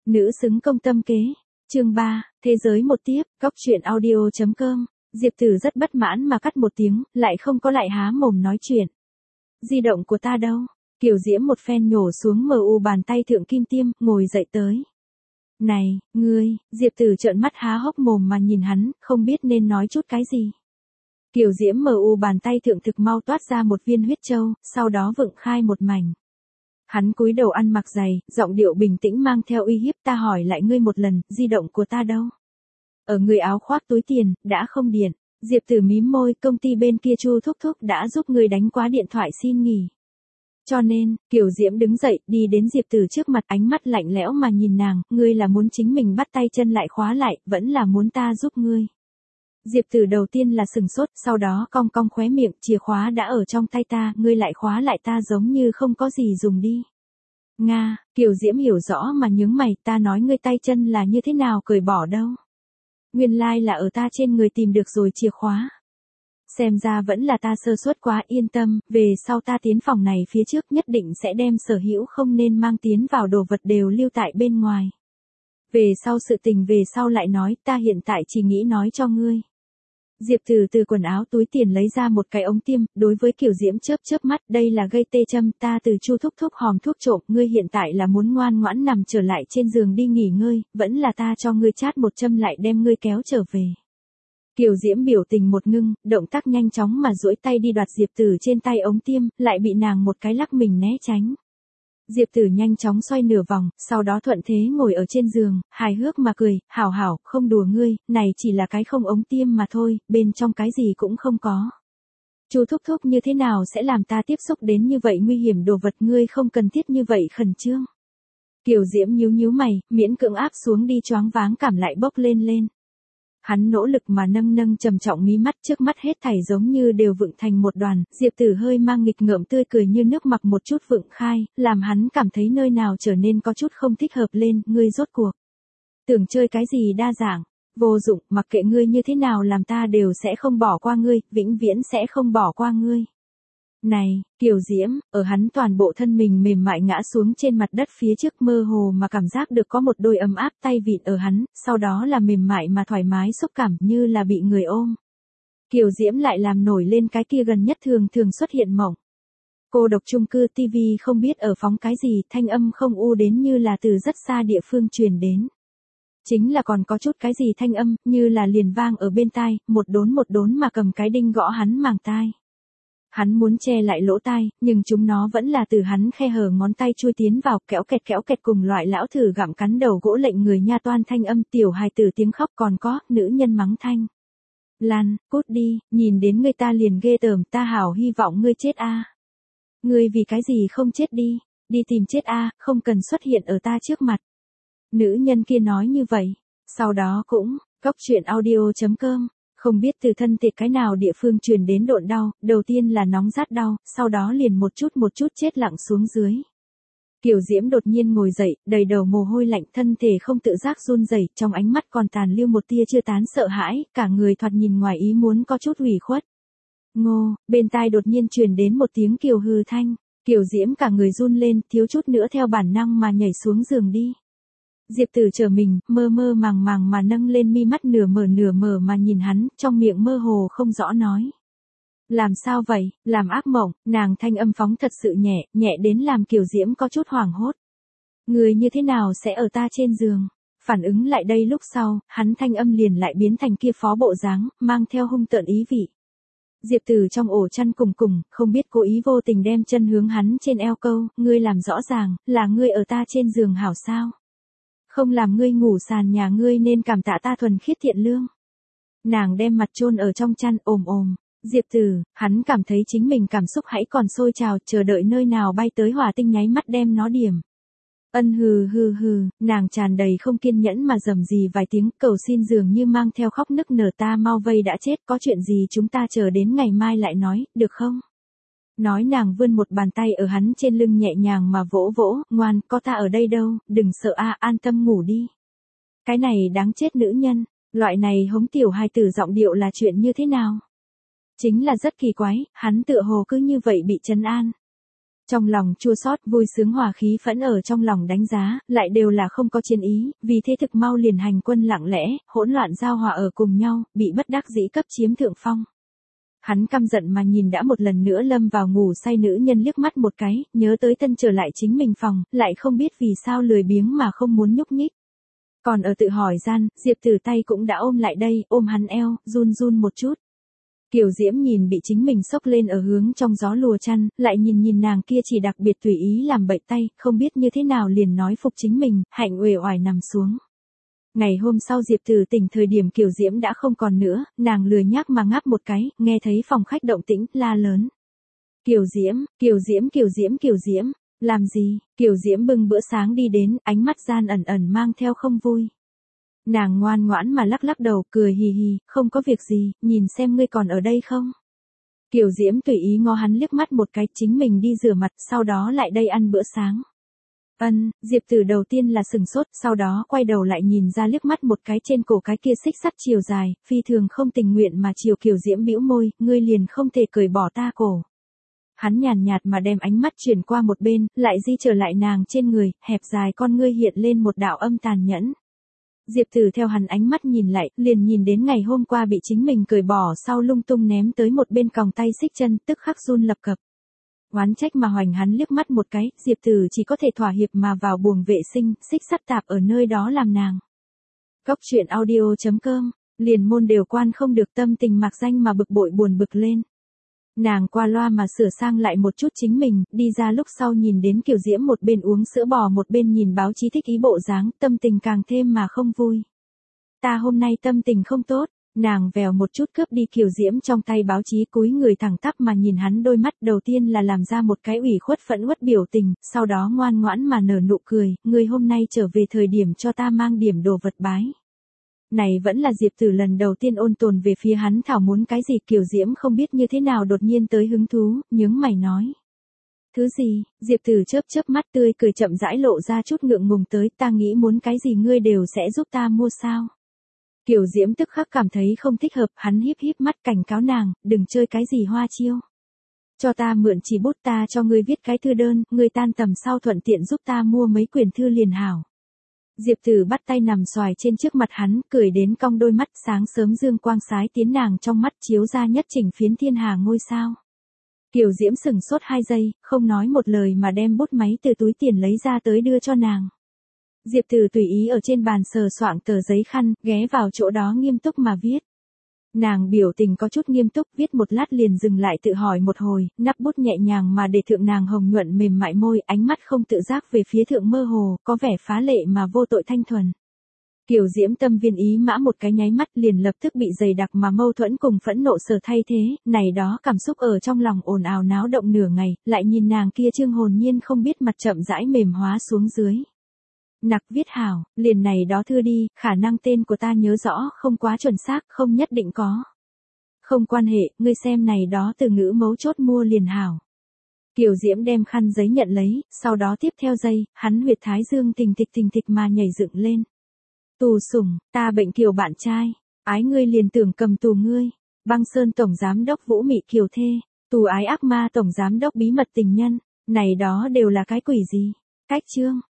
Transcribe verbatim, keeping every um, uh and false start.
Nữ xứng công tâm kế. Chương ba, thế giới một tiếp, góc truyện audio chấm com. Diệp Tử rất bất mãn mà cắt một tiếng, lại không có lại há mồm nói chuyện. Di động của ta đâu? Kiều Diễm một phen nhổ xuống mờ u bàn tay thượng kim tiêm, ngồi dậy tới. Này, ngươi, Diệp Tử trợn mắt há hốc mồm mà nhìn hắn, không biết nên nói chút cái gì. Kiều Diễm mờ u bàn tay thượng thực mau toát ra một viên huyết châu, sau đó vựng khai một mảnh. Hắn cúi đầu ăn mặc dày, giọng điệu bình tĩnh mang theo uy hiếp, ta hỏi lại ngươi một lần, di động của ta đâu? Ở người áo khoác túi tiền, đã không điện. Diệp Tử mím môi, công ty bên kia Chu thúc thúc đã giúp ngươi đánh quá điện thoại xin nghỉ. Cho nên, Kiều Diễm đứng dậy, đi đến Diệp Tử trước mặt, ánh mắt lạnh lẽo mà nhìn nàng, ngươi là muốn chính mình bắt tay chân lại khóa lại, vẫn là muốn ta giúp ngươi. Diệp Tử đầu tiên là sừng sốt, sau đó cong cong khóe miệng, chìa khóa đã ở trong tay ta, ngươi lại khóa lại ta giống như không có gì dùng đi. Nga, Kiều Diễm hiểu rõ mà nhướng mày, ta nói ngươi tay chân là như thế nào cởi bỏ đâu. Nguyên lai like là ở ta trên người tìm được rồi chìa khóa. Xem ra vẫn là ta sơ suất quá, yên tâm, về sau ta tiến phòng này phía trước nhất định sẽ đem sở hữu không nên mang tiến vào đồ vật đều lưu tại bên ngoài. Về sau sự tình về sau lại nói, ta hiện tại chỉ nghĩ nói cho ngươi. Diệp Tử từ quần áo túi tiền lấy ra một cái ống tiêm, đối với Kiều Diễm chớp chớp mắt, đây là gây tê châm, ta từ Chu thúc thúc hòm thuốc trộm, ngươi hiện tại là muốn ngoan ngoãn nằm trở lại trên giường đi nghỉ ngơi, vẫn là ta cho ngươi chát một châm lại đem ngươi kéo trở về. Kiều Diễm biểu tình một ngưng, động tác nhanh chóng mà duỗi tay đi đoạt Diệp Tử trên tay ống tiêm, lại bị nàng một cái lắc mình né tránh. Diệp Tử nhanh chóng xoay nửa vòng, sau đó thuận thế ngồi ở trên giường, hài hước mà cười, hảo hảo, không đùa ngươi, này chỉ là cái không ống tiêm mà thôi, bên trong cái gì cũng không có. Chu thúc thúc như thế nào sẽ làm ta tiếp xúc đến như vậy nguy hiểm đồ vật, ngươi không cần thiết như vậy khẩn trương. Kiều Diễm nhíu nhíu mày, miễn cưỡng áp xuống đi choáng váng cảm lại bốc lên lên. Hắn nỗ lực mà nâng nâng trầm trọng mí mắt, trước mắt hết thảy giống như đều vựng thành một đoàn, Diệp Tử hơi mang nghịch ngợm tươi cười như nước mặc một chút vựng khai, làm hắn cảm thấy nơi nào trở nên có chút không thích hợp lên, ngươi rốt cuộc. Tưởng chơi cái gì đa dạng, vô dụng, mặc kệ ngươi như thế nào làm ta đều sẽ không bỏ qua ngươi, vĩnh viễn sẽ không bỏ qua ngươi. Này, Kiều Diễm, ở hắn toàn bộ thân mình mềm mại ngã xuống trên mặt đất phía trước, mơ hồ mà cảm giác được có một đôi ấm áp tay vịn ở hắn, sau đó là mềm mại mà thoải mái xúc cảm như là bị người ôm. Kiều Diễm lại làm nổi lên cái kia gần nhất thường thường xuất hiện mộng. Cô độc chung cư ti vi không biết ở phóng cái gì, thanh âm không u đến như là từ rất xa địa phương truyền đến. Chính là còn có chút cái gì thanh âm, như là liền vang ở bên tai, một đốn một đốn mà cầm cái đinh gõ hắn màng tai. Hắn muốn che lại lỗ tai, nhưng chúng nó vẫn là từ hắn khe hở ngón tay chui tiến vào, kéo kẹt kéo kẹt cùng loại lão thử gặm cắn đầu gỗ lệnh người nha toan thanh âm, tiểu hài tử tiếng khóc, còn có, nữ nhân mắng thanh. Lan, cút đi, nhìn đến người ta liền ghê tởm, ta hảo hy vọng ngươi chết a. Ngươi vì cái gì không chết đi, đi tìm chết a, không cần xuất hiện ở ta trước mặt. Nữ nhân kia nói như vậy, sau đó cũng, góc truyện audio chấm com. Không biết từ thân thể cái nào địa phương truyền đến độn đau, đầu tiên là nóng rát đau, sau đó liền một chút một chút chết lặng xuống dưới. Kiều Diễm đột nhiên ngồi dậy, đầy đầu mồ hôi lạnh, thân thể không tự giác run rẩy, trong ánh mắt còn tàn lưu một tia chưa tán sợ hãi, cả người thoạt nhìn ngoài ý muốn có chút ủy khuất. Ngô, bên tai đột nhiên truyền đến một tiếng kiều hừ thanh, Kiều Diễm cả người run lên, thiếu chút nữa theo bản năng mà nhảy xuống giường đi. Diệp Tử chờ mình, mơ mơ màng màng mà nâng lên mi mắt nửa mở nửa mở mà nhìn hắn, trong miệng mơ hồ không rõ nói. Làm sao vậy, làm ác mộng, nàng thanh âm phóng thật sự nhẹ, nhẹ đến làm Kiều Diễm có chút hoảng hốt. Người như thế nào sẽ ở ta trên giường? Phản ứng lại đây lúc sau, hắn thanh âm liền lại biến thành kia phó bộ dáng, mang theo hung tợn ý vị. Diệp Tử trong ổ chăn cùng cùng, không biết cố ý vô tình đem chân hướng hắn trên eo câu, ngươi làm rõ ràng, là ngươi ở ta trên giường hảo sao? Không làm ngươi ngủ sàn nhà ngươi nên cảm tạ ta thuần khiết thiện lương. Nàng đem mặt chôn ở trong chăn ồm ồm. Diệp Tử, hắn cảm thấy chính mình cảm xúc hãy còn sôi trào, chờ đợi nơi nào bay tới hỏa tinh nháy mắt đem nó điểm. Ân hừ hừ hừ, nàng tràn đầy không kiên nhẫn mà rầm rì vài tiếng, cầu xin dường như mang theo khóc nức nở, ta mau vây đã chết, có chuyện gì chúng ta chờ đến ngày mai lại nói, được không? Nói nàng vươn một bàn tay ở hắn trên lưng nhẹ nhàng mà vỗ vỗ, ngoan, có ta ở đây đâu, đừng sợ a, an tâm ngủ đi. Cái này đáng chết nữ nhân, loại này hống tiểu hài tử giọng điệu là chuyện như thế nào? Chính là rất kỳ quái, hắn tựa hồ cứ như vậy bị trấn an. Trong lòng chua xót, vui sướng hòa khí phẫn ở trong lòng đánh giá, lại đều là không có chiến ý, vì thế thực mau liền hành quân lặng lẽ, hỗn loạn giao hòa ở cùng nhau, bị bất đắc dĩ cấp chiếm thượng phong. Hắn căm giận mà nhìn đã một lần nữa lâm vào ngủ say nữ nhân liếc mắt một cái, nhớ tới tân trở lại chính mình phòng, lại không biết vì sao lười biếng mà không muốn nhúc nhích. Còn ở tự hỏi gian, Diệp Tử tay cũng đã ôm lại đây, ôm hắn eo, run run một chút. Kiều Diễm nhìn bị chính mình xốc lên ở hướng trong gió lùa chăn, lại nhìn nhìn nàng kia chỉ đặc biệt tùy ý làm bậy tay, không biết như thế nào liền nói phục chính mình, hạnh uể oải nằm xuống. Ngày hôm sau Diệp Tử tỉnh thời điểm Kiều Diễm đã không còn nữa, nàng lười nhác mà ngáp một cái, nghe thấy phòng khách động tĩnh, la lớn. Kiều Diễm, Kiều Diễm, Kiều Diễm, Kiều Diễm, làm gì? Kiều Diễm bưng bữa sáng đi đến, ánh mắt gian ẩn ẩn mang theo không vui. Nàng ngoan ngoãn mà lắc lắc đầu, cười hì hì, không có việc gì, nhìn xem ngươi còn ở đây không? Kiều Diễm tùy ý ngó hắn liếc mắt một cái, chính mình đi rửa mặt, sau đó lại đây ăn bữa sáng. Ân, Diệp Tử đầu tiên là sừng sốt, sau đó quay đầu lại nhìn ra liếc mắt một cái trên cổ cái kia xích sắt chiều dài, phi thường không tình nguyện mà chiều Kiều Diễm bĩu môi, ngươi liền không thể cởi bỏ ta cổ. Hắn nhàn nhạt mà đem ánh mắt chuyển qua một bên, lại di trở lại nàng trên người, hẹp dài con ngươi hiện lên một đạo âm tàn nhẫn. Diệp Tử theo hắn ánh mắt nhìn lại, liền nhìn đến ngày hôm qua bị chính mình cởi bỏ sau lung tung ném tới một bên còng tay xích chân, tức khắc run lập cập. Oán trách mà hoành hắn liếc mắt một cái, Diệp Tử chỉ có thể thỏa hiệp mà vào buồng vệ sinh, xích sắt tạp ở nơi đó làm nàng. Cốc truyện audio chấm com, liền môn đều quan không được, tâm tình mạc danh mà bực bội buồn bực lên. Nàng qua loa mà sửa sang lại một chút chính mình, đi ra lúc sau nhìn đến Kiều Diễm một bên uống sữa bò một bên nhìn báo chí thích ý bộ dáng, tâm tình càng thêm mà không vui. Ta hôm nay tâm tình không tốt, nàng vèo một chút cướp đi Kiều Diễm trong tay báo chí, cúi người thẳng tắp mà nhìn hắn đôi mắt, đầu tiên là làm ra một cái ủy khuất phẫn uất biểu tình, sau đó ngoan ngoãn mà nở nụ cười, ngươi hôm nay trở về thời điểm cho ta mang điểm đồ vật bái. Này vẫn là Diệp Tử lần đầu tiên ôn tồn về phía hắn thảo muốn cái gì, Kiều Diễm không biết như thế nào đột nhiên tới hứng thú, nhướng mày nói. Thứ gì? Diệp Tử chớp chớp mắt tươi cười chậm rãi lộ ra chút ngượng ngùng tới, ta nghĩ muốn cái gì ngươi đều sẽ giúp ta mua sao? Kiều Diễm tức khắc cảm thấy không thích hợp, hắn híp híp mắt cảnh cáo nàng, đừng chơi cái gì hoa chiêu. Cho ta mượn chỉ bút, ta cho ngươi viết cái thư đơn, ngươi tan tầm sau thuận tiện giúp ta mua mấy quyển thư liền hảo. Diệp Tử bắt tay nằm xoài trên trước mặt hắn, cười đến cong đôi mắt, sáng sớm dương quang sái tiến nàng trong mắt chiếu ra nhất chỉnh phiến thiên hà ngôi sao. Kiều Diễm sừng sốt hai giây, không nói một lời mà đem bút máy từ túi tiền lấy ra tới đưa cho nàng. Diệp Tử tùy ý ở trên bàn sờ soạng tờ giấy khăn, ghé vào chỗ đó nghiêm túc mà viết. Nàng biểu tình có chút nghiêm túc, viết một lát liền dừng lại tự hỏi một hồi, nắp bút nhẹ nhàng mà để thượng nàng hồng nhuận mềm mại môi, ánh mắt không tự giác về phía thượng mơ hồ, có vẻ phá lệ mà vô tội thanh thuần. Kiều Diễm tâm viên ý mã một cái nháy mắt liền lập tức bị dày đặc mà mâu thuẫn cùng phẫn nộ sở thay thế, này đó cảm xúc ở trong lòng ồn ào náo động nửa ngày, lại nhìn nàng kia trương hồn nhiên không biết mặt chậm rãi mềm hóa xuống dưới. Nặc viết hảo, liền này đó thư đi, khả năng tên của ta nhớ rõ không quá chuẩn xác, không nhất định có. Không quan hệ, ngươi xem này đó từ ngữ mấu chốt mua liền hảo. Kiều Diễm đem khăn giấy nhận lấy, sau đó tiếp theo giây, hắn huyệt thái dương tình thịch tình thịch mà nhảy dựng lên. Tù sủng, ta bệnh Kiều bạn trai, ái ngươi liền tưởng cầm tù ngươi. Băng Sơn tổng giám đốc Vũ Mị Kiều thê, tù ái ác ma tổng giám đốc bí mật tình nhân, này đó đều là cái quỷ gì? Cách chương